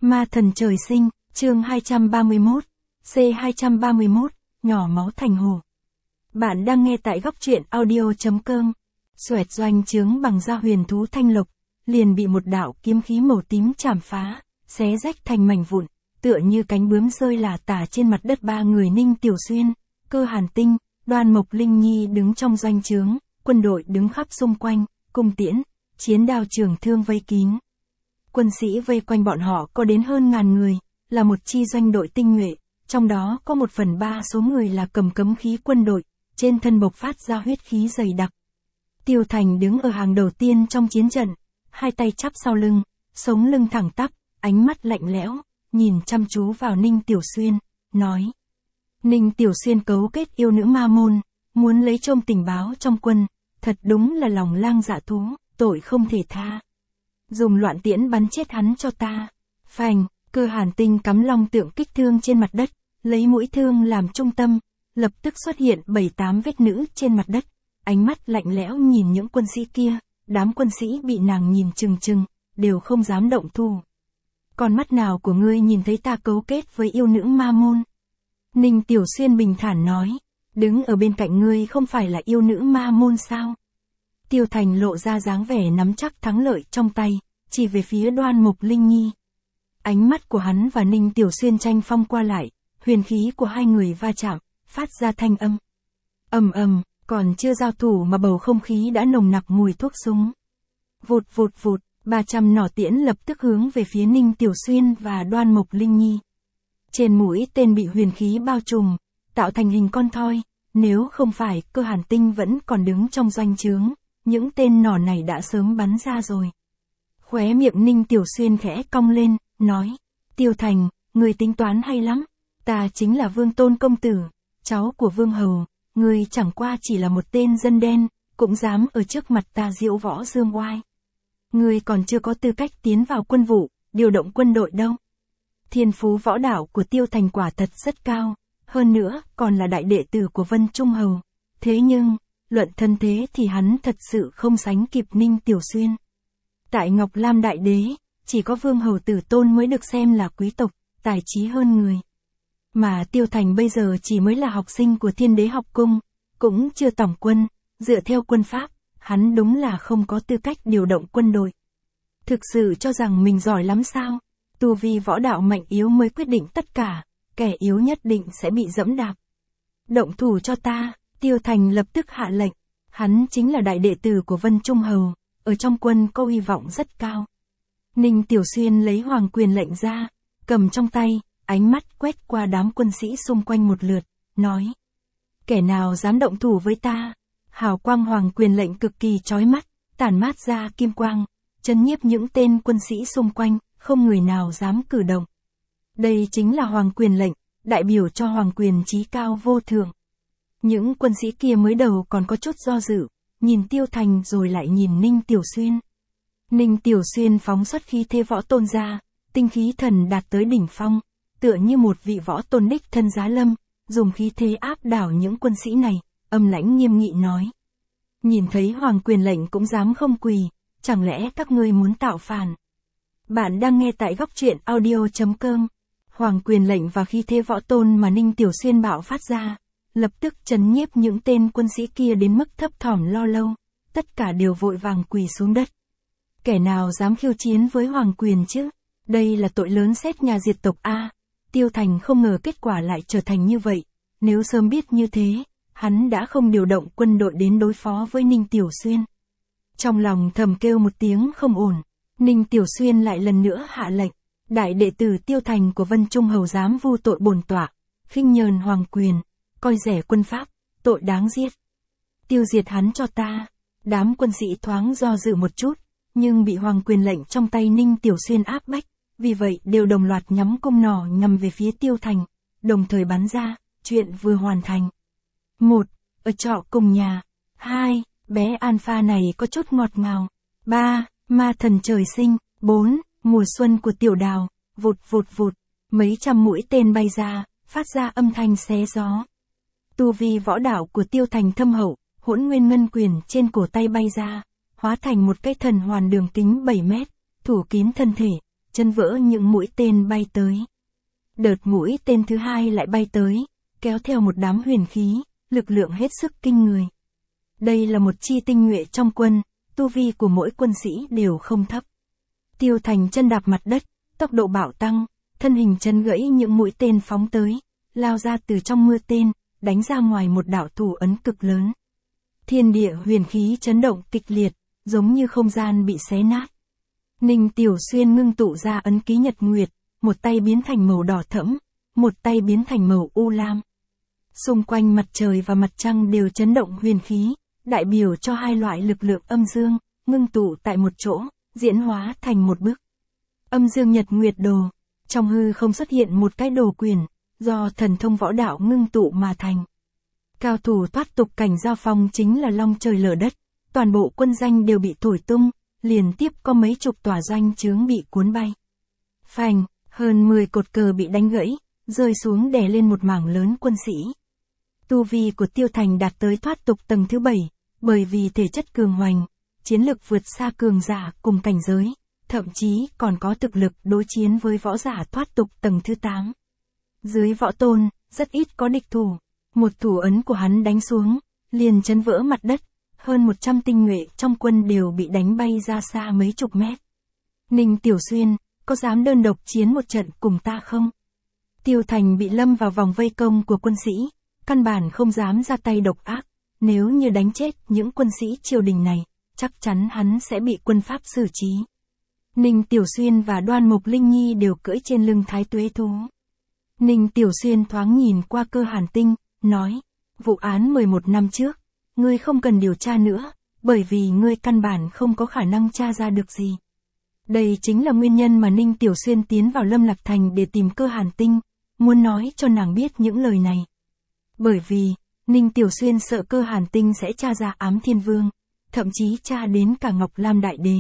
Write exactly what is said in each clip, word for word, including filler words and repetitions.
Ma thần trời sinh, chương hai trăm ba mươi mốt, C hai trăm ba mươi mốt, nhỏ máu thành hồ. Bạn đang nghe tại góc truyện audio.com. Xoẹt doanh trướng bằng da huyền thú thanh lộc, liền bị một đạo kiếm khí màu tím chảm phá, xé rách thành mảnh vụn, tựa như cánh bướm rơi lả tả trên mặt đất. Ba người Ninh Tiểu Xuyên, Cơ Hàn Tinh, Đoan Mộc Linh Nhi đứng trong doanh trướng, quân đội đứng khắp xung quanh, cung tiễn, chiến đao trường thương vây kín. Quân sĩ vây quanh bọn họ có đến hơn ngàn người, là một chi doanh đội tinh nhuệ, trong đó có một phần ba số người là cầm cấm khí quân đội, trên thân bộc phát ra huyết khí dày đặc. Tiêu Thành đứng ở hàng đầu tiên trong chiến trận, hai tay chắp sau lưng, sống lưng thẳng tắp, ánh mắt lạnh lẽo, nhìn chăm chú vào Ninh Tiểu Xuyên, nói. Ninh Tiểu Xuyên cấu kết yêu nữ ma môn, muốn lấy trộm tình báo trong quân, thật đúng là lòng lang dạ thú, tội không thể tha. Dùng loạn tiễn bắn chết hắn cho ta. Phành, Cơ Hàn Tinh cắm long tượng kích thương trên mặt đất, lấy mũi thương làm trung tâm, lập tức xuất hiện bảy tám vết nữ trên mặt đất, ánh mắt lạnh lẽo nhìn những quân sĩ kia, đám quân sĩ bị nàng nhìn chừng chừng, đều không dám động thủ. Con mắt nào của ngươi nhìn thấy ta cấu kết với yêu nữ ma môn? Ninh Tiểu Xuyên bình thản nói, đứng ở bên cạnh ngươi không phải là yêu nữ ma môn sao? Tiêu Thành lộ ra dáng vẻ nắm chắc thắng lợi trong tay, chỉ về phía Đoan Mộc Linh Nhi. Ánh mắt của hắn và Ninh Tiểu Xuyên tranh phong qua lại, huyền khí của hai người va chạm, phát ra thanh âm. Ầm ầm, còn chưa giao thủ mà bầu không khí đã nồng nặc mùi thuốc súng. Vụt vụt vụt, ba trăm nỏ tiễn lập tức hướng về phía Ninh Tiểu Xuyên và Đoan Mộc Linh Nhi. Trên mũi tên bị huyền khí bao trùm, tạo thành hình con thoi, nếu không phải Cơ Hàn Tinh vẫn còn đứng trong doanh trướng, những tên nỏ này đã sớm bắn ra rồi. Khóe miệng Ninh Tiểu Xuyên khẽ cong lên, nói, Tiêu Thành, người tính toán hay lắm, ta chính là Vương Tôn Công Tử, cháu của Vương Hầu, người chẳng qua chỉ là một tên dân đen, cũng dám ở trước mặt ta diễu võ dương oai. Người còn chưa có tư cách tiến vào quân vụ, điều động quân đội đâu. Thiên phú võ đạo của Tiêu Thành quả thật rất cao, hơn nữa còn là đại đệ tử của Vân Trung Hầu, thế nhưng, luận thân thế thì hắn thật sự không sánh kịp Ninh Tiểu Xuyên. Tại Ngọc Lam Đại Đế, chỉ có Vương Hầu Tử Tôn mới được xem là quý tộc, tài trí hơn người. Mà Tiêu Thành bây giờ chỉ mới là học sinh của Thiên Đế học cung, cũng chưa tổng quân, dựa theo quân pháp, hắn đúng là không có tư cách điều động quân đội. Thực sự cho rằng mình giỏi lắm sao? Tu vi võ đạo mạnh yếu mới quyết định tất cả, kẻ yếu nhất định sẽ bị dẫm đạp. Động thủ cho ta, Tiêu Thành lập tức hạ lệnh, hắn chính là đại đệ tử của Vân Trung Hầu, ở trong quân có uy vọng rất cao. Ninh Tiểu Xuyên lấy hoàng quyền lệnh ra, cầm trong tay, ánh mắt quét qua đám quân sĩ xung quanh một lượt, nói. Kẻ nào dám động thủ với ta? Hào quang hoàng quyền lệnh cực kỳ chói mắt, tản mát ra kim quang, chấn nhiếp những tên quân sĩ xung quanh, không người nào dám cử động. Đây chính là hoàng quyền lệnh, đại biểu cho hoàng quyền trí cao vô thượng. Những quân sĩ kia mới đầu còn có chút do dự, nhìn Tiêu Thành rồi lại nhìn Ninh Tiểu Xuyên. Ninh Tiểu Xuyên phóng xuất khí thế võ tôn ra, tinh khí thần đạt tới đỉnh phong, tựa như một vị võ tôn đích thân giá lâm, dùng khí thế áp đảo những quân sĩ này, âm lãnh nghiêm nghị nói. Nhìn thấy hoàng quyền lệnh cũng dám không quỳ, chẳng lẽ các ngươi muốn tạo phản? Bạn đang nghe tại góc truyện audio.com. Hoàng quyền lệnh và khí thế võ tôn mà Ninh Tiểu Xuyên bạo phát ra, lập tức chấn nhiếp những tên quân sĩ kia đến mức thấp thỏm lo lâu, tất cả đều vội vàng quỳ xuống đất. Kẻ nào dám khiêu chiến với hoàng quyền chứ? Đây là tội lớn xét nhà diệt tộc a. Tiêu Thành không ngờ kết quả lại trở thành như vậy, nếu sớm biết như thế, hắn đã không điều động quân đội đến đối phó với Ninh Tiểu Xuyên. Trong lòng thầm kêu một tiếng không ổn, Ninh Tiểu Xuyên lại lần nữa hạ lệnh, đại đệ tử Tiêu Thành của Vân Trung Hầu dám vu tội bổn tọa, khinh nhờn hoàng quyền, coi rẻ quân pháp, tội đáng giết. Tiêu diệt hắn cho ta. Đám quân sĩ thoáng do dự một chút, nhưng bị hoàng quyền lệnh trong tay Ninh Tiểu Xuyên áp bách, vì vậy đều đồng loạt nhắm cung nỏ nhằm về phía Tiêu Thành, đồng thời bắn ra, chuyện vừa hoàn thành. Một, ở trọ cùng nhà. Hai, bé Alpha này có chút ngọt ngào. Ba, ma thần trời sinh. Bốn, mùa xuân của tiểu đào. Vụt vụt vụt, mấy trăm mũi tên bay ra, phát ra âm thanh xé gió. Tu vi võ đạo của Tiêu Thành thâm hậu, hỗn nguyên ngân quyền trên cổ tay bay ra, hóa thành một cái thần hoàn đường kính bảy mét, thủ kín thân thể, chân vỡ những mũi tên bay tới. Đợt mũi tên thứ hai lại bay tới, kéo theo một đám huyền khí, lực lượng hết sức kinh người. Đây là một chi tinh nhuệ trong quân, tu vi của mỗi quân sĩ đều không thấp. Tiêu Thành chân đạp mặt đất, tốc độ bạo tăng, thân hình chân gãy những mũi tên phóng tới, lao ra từ trong mưa tên, đánh ra ngoài một đạo thủ ấn cực lớn. Thiên địa huyền khí chấn động kịch liệt, giống như không gian bị xé nát. Ninh Tiểu Xuyên ngưng tụ ra ấn ký nhật nguyệt, một tay biến thành màu đỏ thẫm, một tay biến thành màu u lam. Xung quanh mặt trời và mặt trăng đều chấn động huyền khí, đại biểu cho hai loại lực lượng âm dương, ngưng tụ tại một chỗ, diễn hóa thành một bức. Âm dương nhật nguyệt đồ, trong hư không xuất hiện một cái đồ quyền, do thần thông võ đạo ngưng tụ mà thành. Cao thủ thoát tục cảnh giao phong chính là long trời lở đất, toàn bộ quân danh đều bị thổi tung, liền tiếp có mấy chục tòa doanh trướng bị cuốn bay. Phanh, hơn mười cột cờ bị đánh gãy, rơi xuống đè lên một mảng lớn quân sĩ. Tu vi của Tiêu Thành đạt tới thoát tục tầng thứ bảy, bởi vì thể chất cường hoành, chiến lực vượt xa cường giả cùng cảnh giới, thậm chí còn có thực lực đối chiến với võ giả thoát tục tầng thứ tám. Dưới võ tôn, rất ít có địch thủ, một thủ ấn của hắn đánh xuống, liền chấn vỡ mặt đất, hơn một trăm tinh nhuệ trong quân đều bị đánh bay ra xa mấy chục mét. Ninh Tiểu Xuyên, có dám đơn độc chiến một trận cùng ta không? Tiêu Thành bị lâm vào vòng vây công của quân sĩ, căn bản không dám ra tay độc ác, nếu như đánh chết những quân sĩ triều đình này, chắc chắn hắn sẽ bị quân pháp xử trí. Ninh Tiểu Xuyên và Đoan Mục Linh Nhi đều cưỡi trên lưng Thái Tuế thú. Ninh Tiểu Xuyên thoáng nhìn qua Cơ Hàn Tinh, nói, vụ án mười một năm trước, ngươi không cần điều tra nữa, bởi vì ngươi căn bản không có khả năng tra ra được gì. Đây chính là nguyên nhân mà Ninh Tiểu Xuyên tiến vào Lâm Lạc Thành để tìm Cơ Hàn Tinh, muốn nói cho nàng biết những lời này. Bởi vì, Ninh Tiểu Xuyên sợ Cơ Hàn Tinh sẽ tra ra Ám Thiên Vương, thậm chí tra đến cả Ngọc Lam Đại Đế.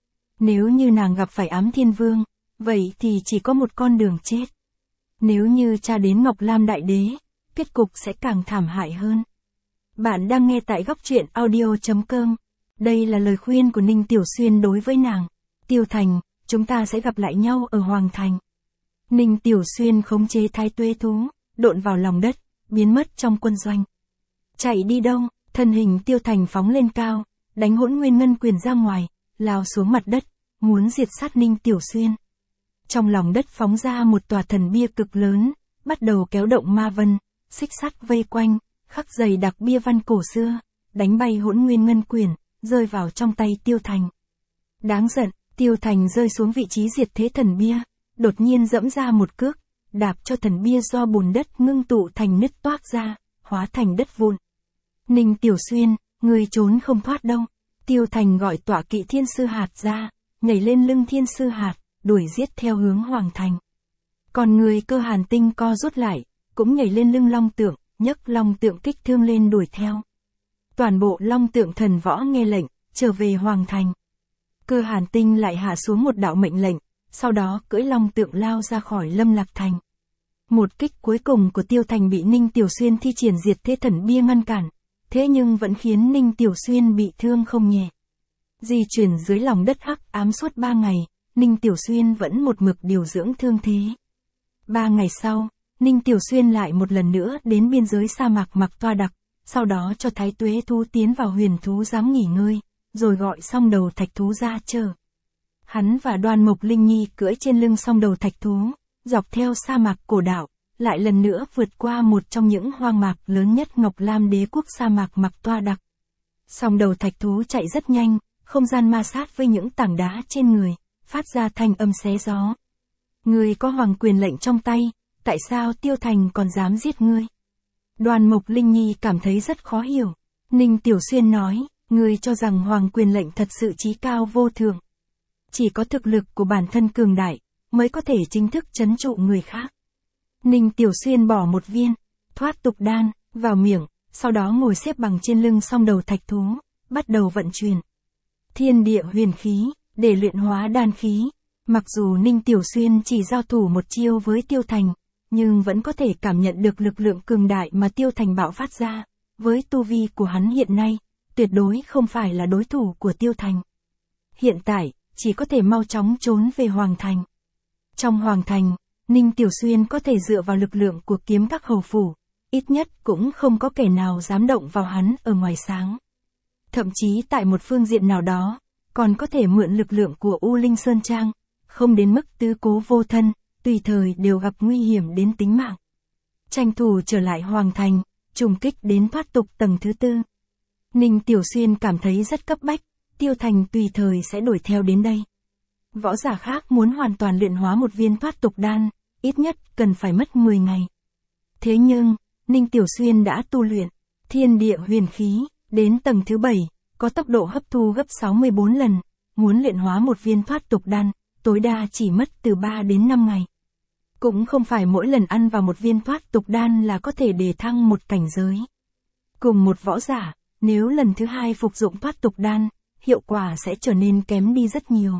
Nếu như nàng gặp phải Ám Thiên Vương, vậy thì chỉ có một con đường chết. Nếu như tra đến Ngọc Lam Đại Đế, kết cục sẽ càng thảm hại hơn. Bạn đang nghe tại góc truyện audio chấm com. Đây là lời khuyên của Ninh Tiểu Xuyên đối với nàng. Tiêu Thành, chúng ta sẽ gặp lại nhau ở Hoàng Thành. Ninh Tiểu Xuyên khống chế Thái Tuế thú, độn vào lòng đất, biến mất trong quân doanh. Chạy đi đâu? Thân hình Tiêu Thành phóng lên cao, đánh Hỗn Nguyên Ngân Quyền ra ngoài, lao xuống mặt đất, muốn diệt sát Ninh Tiểu Xuyên. Trong lòng đất phóng ra một tòa thần bia cực lớn, bắt đầu kéo động ma vân, xích sắt vây quanh, khắc dày đặc bia văn cổ xưa, đánh bay Hỗn Nguyên Ngân Quyền, rơi vào trong tay Tiêu Thành. Đáng giận, Tiêu Thành rơi xuống vị trí diệt thế thần bia, đột nhiên dẫm ra một cước, đạp cho thần bia do bùn đất ngưng tụ thành nứt toác ra, hóa thành đất vụn. Ninh Tiểu Xuyên, ngươi trốn không thoát đâu. Tiêu Thành gọi tọa kỵ Thiên Sư Hạt ra, nhảy lên lưng Thiên Sư Hạt, đuổi giết theo hướng Hoàng Thành. Còn người Cơ Hàn Tinh co rút lại, cũng nhảy lên lưng Long Tượng, nhấc Long Tượng kích thương lên đuổi theo. Toàn bộ Long Tượng thần võ nghe lệnh, trở về Hoàng Thành. Cơ Hàn Tinh lại hạ xuống một đạo mệnh lệnh, sau đó cưỡi Long Tượng lao ra khỏi Lâm Lạc Thành. Một kích cuối cùng của Tiêu Thành bị Ninh Tiểu Xuyên thi triển diệt thế thần bia ngăn cản, thế nhưng vẫn khiến Ninh Tiểu Xuyên bị thương không nhẹ. Di chuyển dưới lòng đất hắc ám suốt ba ngày, Ninh Tiểu Xuyên vẫn một mực điều dưỡng thương thế. Ba ngày sau, Ninh Tiểu Xuyên lại một lần nữa đến biên giới sa mạc Mạc Toa Đặc, sau đó cho Thái Tuế thú tiến vào huyền thú giám nghỉ ngơi, rồi gọi Song Đầu Thạch thú ra chờ. Hắn và Đoan Mục Linh Nhi cưỡi trên lưng Song Đầu Thạch thú, dọc theo sa mạc cổ đạo, lại lần nữa vượt qua một trong những hoang mạc lớn nhất Ngọc Lam Đế quốc sa mạc Mạc Toa Đặc. Song Đầu Thạch thú chạy rất nhanh, không gian ma sát với những tảng đá trên người, phát ra thanh âm xé gió. Ngươi có hoàng quyền lệnh trong tay, tại sao Tiêu Thành còn dám giết ngươi? Đoan Mục Linh Nhi cảm thấy rất khó hiểu. Ninh Tiểu Xuyên nói, ngươi cho rằng hoàng quyền lệnh thật sự chí cao vô thượng. Chỉ có thực lực của bản thân cường đại, mới có thể chính thức trấn trụ người khác. Ninh Tiểu Xuyên bỏ một viên, thoát tục đan, vào miệng, sau đó ngồi xếp bằng trên lưng Song Đầu Thạch thú, bắt đầu vận chuyển thiên địa huyền khí, để luyện hóa đan khí. Mặc dù Ninh Tiểu Xuyên chỉ giao thủ một chiêu với Tiêu Thành, nhưng vẫn có thể cảm nhận được lực lượng cường đại mà Tiêu Thành bạo phát ra. Với tu vi của hắn hiện nay, tuyệt đối không phải là đối thủ của Tiêu Thành. Hiện tại, chỉ có thể mau chóng trốn về Hoàng Thành. Trong hoàng thành, Ninh Tiểu Xuyên có thể dựa vào lực lượng của kiếm các hầu phủ, ít nhất cũng không có kẻ nào dám động vào hắn ở ngoài sáng. Thậm chí tại một phương diện nào đó, còn có thể mượn lực lượng của U Linh Sơn Trang, không đến mức tứ cố vô thân, tùy thời đều gặp nguy hiểm đến tính mạng. Tranh thủ trở lại hoàng thành, trùng kích đến thoát tục tầng thứ tư. Ninh Tiểu Xuyên cảm thấy rất cấp bách, Tiêu Thành tùy thời sẽ đuổi theo đến đây. Võ giả khác muốn hoàn toàn luyện hóa một viên thoát tục đan, ít nhất cần phải mất mười ngày. Thế nhưng, Ninh Tiểu Xuyên đã tu luyện thiên địa huyền khí, đến tầng thứ bảy, có tốc độ hấp thu gấp sáu mươi bốn lần, muốn luyện hóa một viên thoát tục đan, tối đa chỉ mất từ ba đến năm ngày. Cũng không phải mỗi lần ăn vào một viên thoát tục đan là có thể đề thăng một cảnh giới. Cùng một võ giả, nếu lần thứ hai phục dụng thoát tục đan, hiệu quả sẽ trở nên kém đi rất nhiều.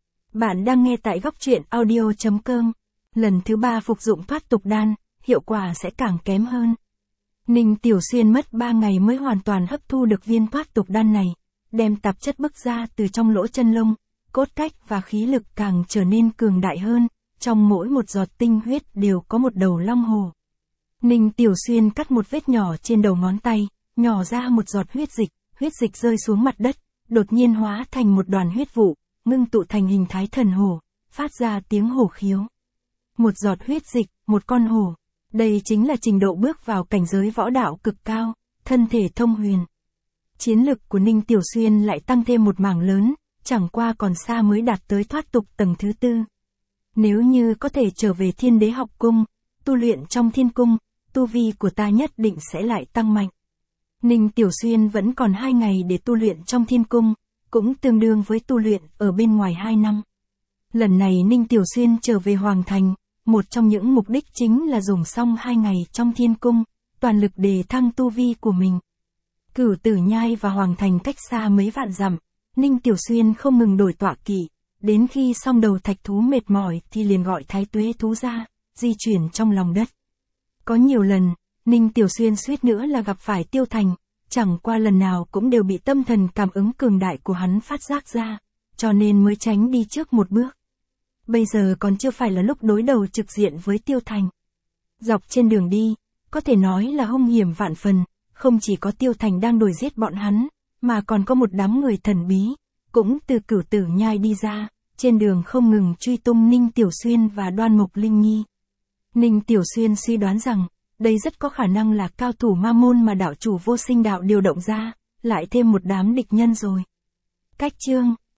Bạn đang nghe tại góc truyện audio chấm com. Lần thứ ba phục dụng thoát tục đan, hiệu quả sẽ càng kém hơn. Ninh Tiểu Xuyên mất ba ngày mới hoàn toàn hấp thu được viên thoát tục đan này, đem tạp chất bức ra từ trong lỗ chân lông, cốt cách và khí lực càng trở nên cường đại hơn, trong mỗi một giọt tinh huyết đều có một đầu long hồ. Ninh Tiểu Xuyên cắt một vết nhỏ trên đầu ngón tay, nhỏ ra một giọt huyết dịch, huyết dịch rơi xuống mặt đất, đột nhiên hóa thành một đoàn huyết vụ, ngưng tụ thành hình thái thần hổ, phát ra tiếng hổ khiếu. Một giọt huyết dịch, một con hổ. Đây chính là trình độ bước vào cảnh giới võ đạo cực cao, thân thể thông huyền. Chiến lực của Ninh Tiểu Xuyên lại tăng thêm một mảng lớn, chẳng qua còn xa mới đạt tới thoát tục tầng thứ tư. Nếu như có thể trở về Thiên Đế học cung, tu luyện trong thiên cung, tu vi của ta nhất định sẽ lại tăng mạnh. Ninh Tiểu Xuyên vẫn còn hai ngày để tu luyện trong thiên cung, cũng tương đương với tu luyện ở bên ngoài hai năm. Lần này Ninh Tiểu Xuyên trở về Hoàng Thành, một trong những mục đích chính là dùng xong hai ngày trong thiên cung, toàn lực đề thăng tu vi của mình. Cửu Tử Nhai và Hoàng Thành cách xa mấy vạn dặm, Ninh Tiểu Xuyên không ngừng đổi tọa kỵ, đến khi xong đầu thạch thú mệt mỏi thì liền gọi Thái Tuế thú ra, di chuyển trong lòng đất. Có nhiều lần, Ninh Tiểu Xuyên suýt nữa là gặp phải Tiêu Thành, chẳng qua lần nào cũng đều bị tâm thần cảm ứng cường đại của hắn phát giác ra, cho nên mới tránh đi trước một bước. Bây giờ còn chưa phải là lúc đối đầu trực diện với Tiêu Thành. Dọc trên đường đi, có thể nói là hung hiểm vạn phần, không chỉ có Tiêu Thành đang đuổi giết bọn hắn, mà còn có một đám người thần bí, cũng từ Cửu Tử Nhai đi ra, trên đường không ngừng truy tung Ninh Tiểu Xuyên và Đoan Mục Linh Nhi. Ninh Tiểu Xuyên suy đoán rằng, đây rất có khả năng là cao thủ ma môn mà đạo chủ Vô Sinh Đạo điều động ra, lại thêm một đám địch nhân rồi. Cách chương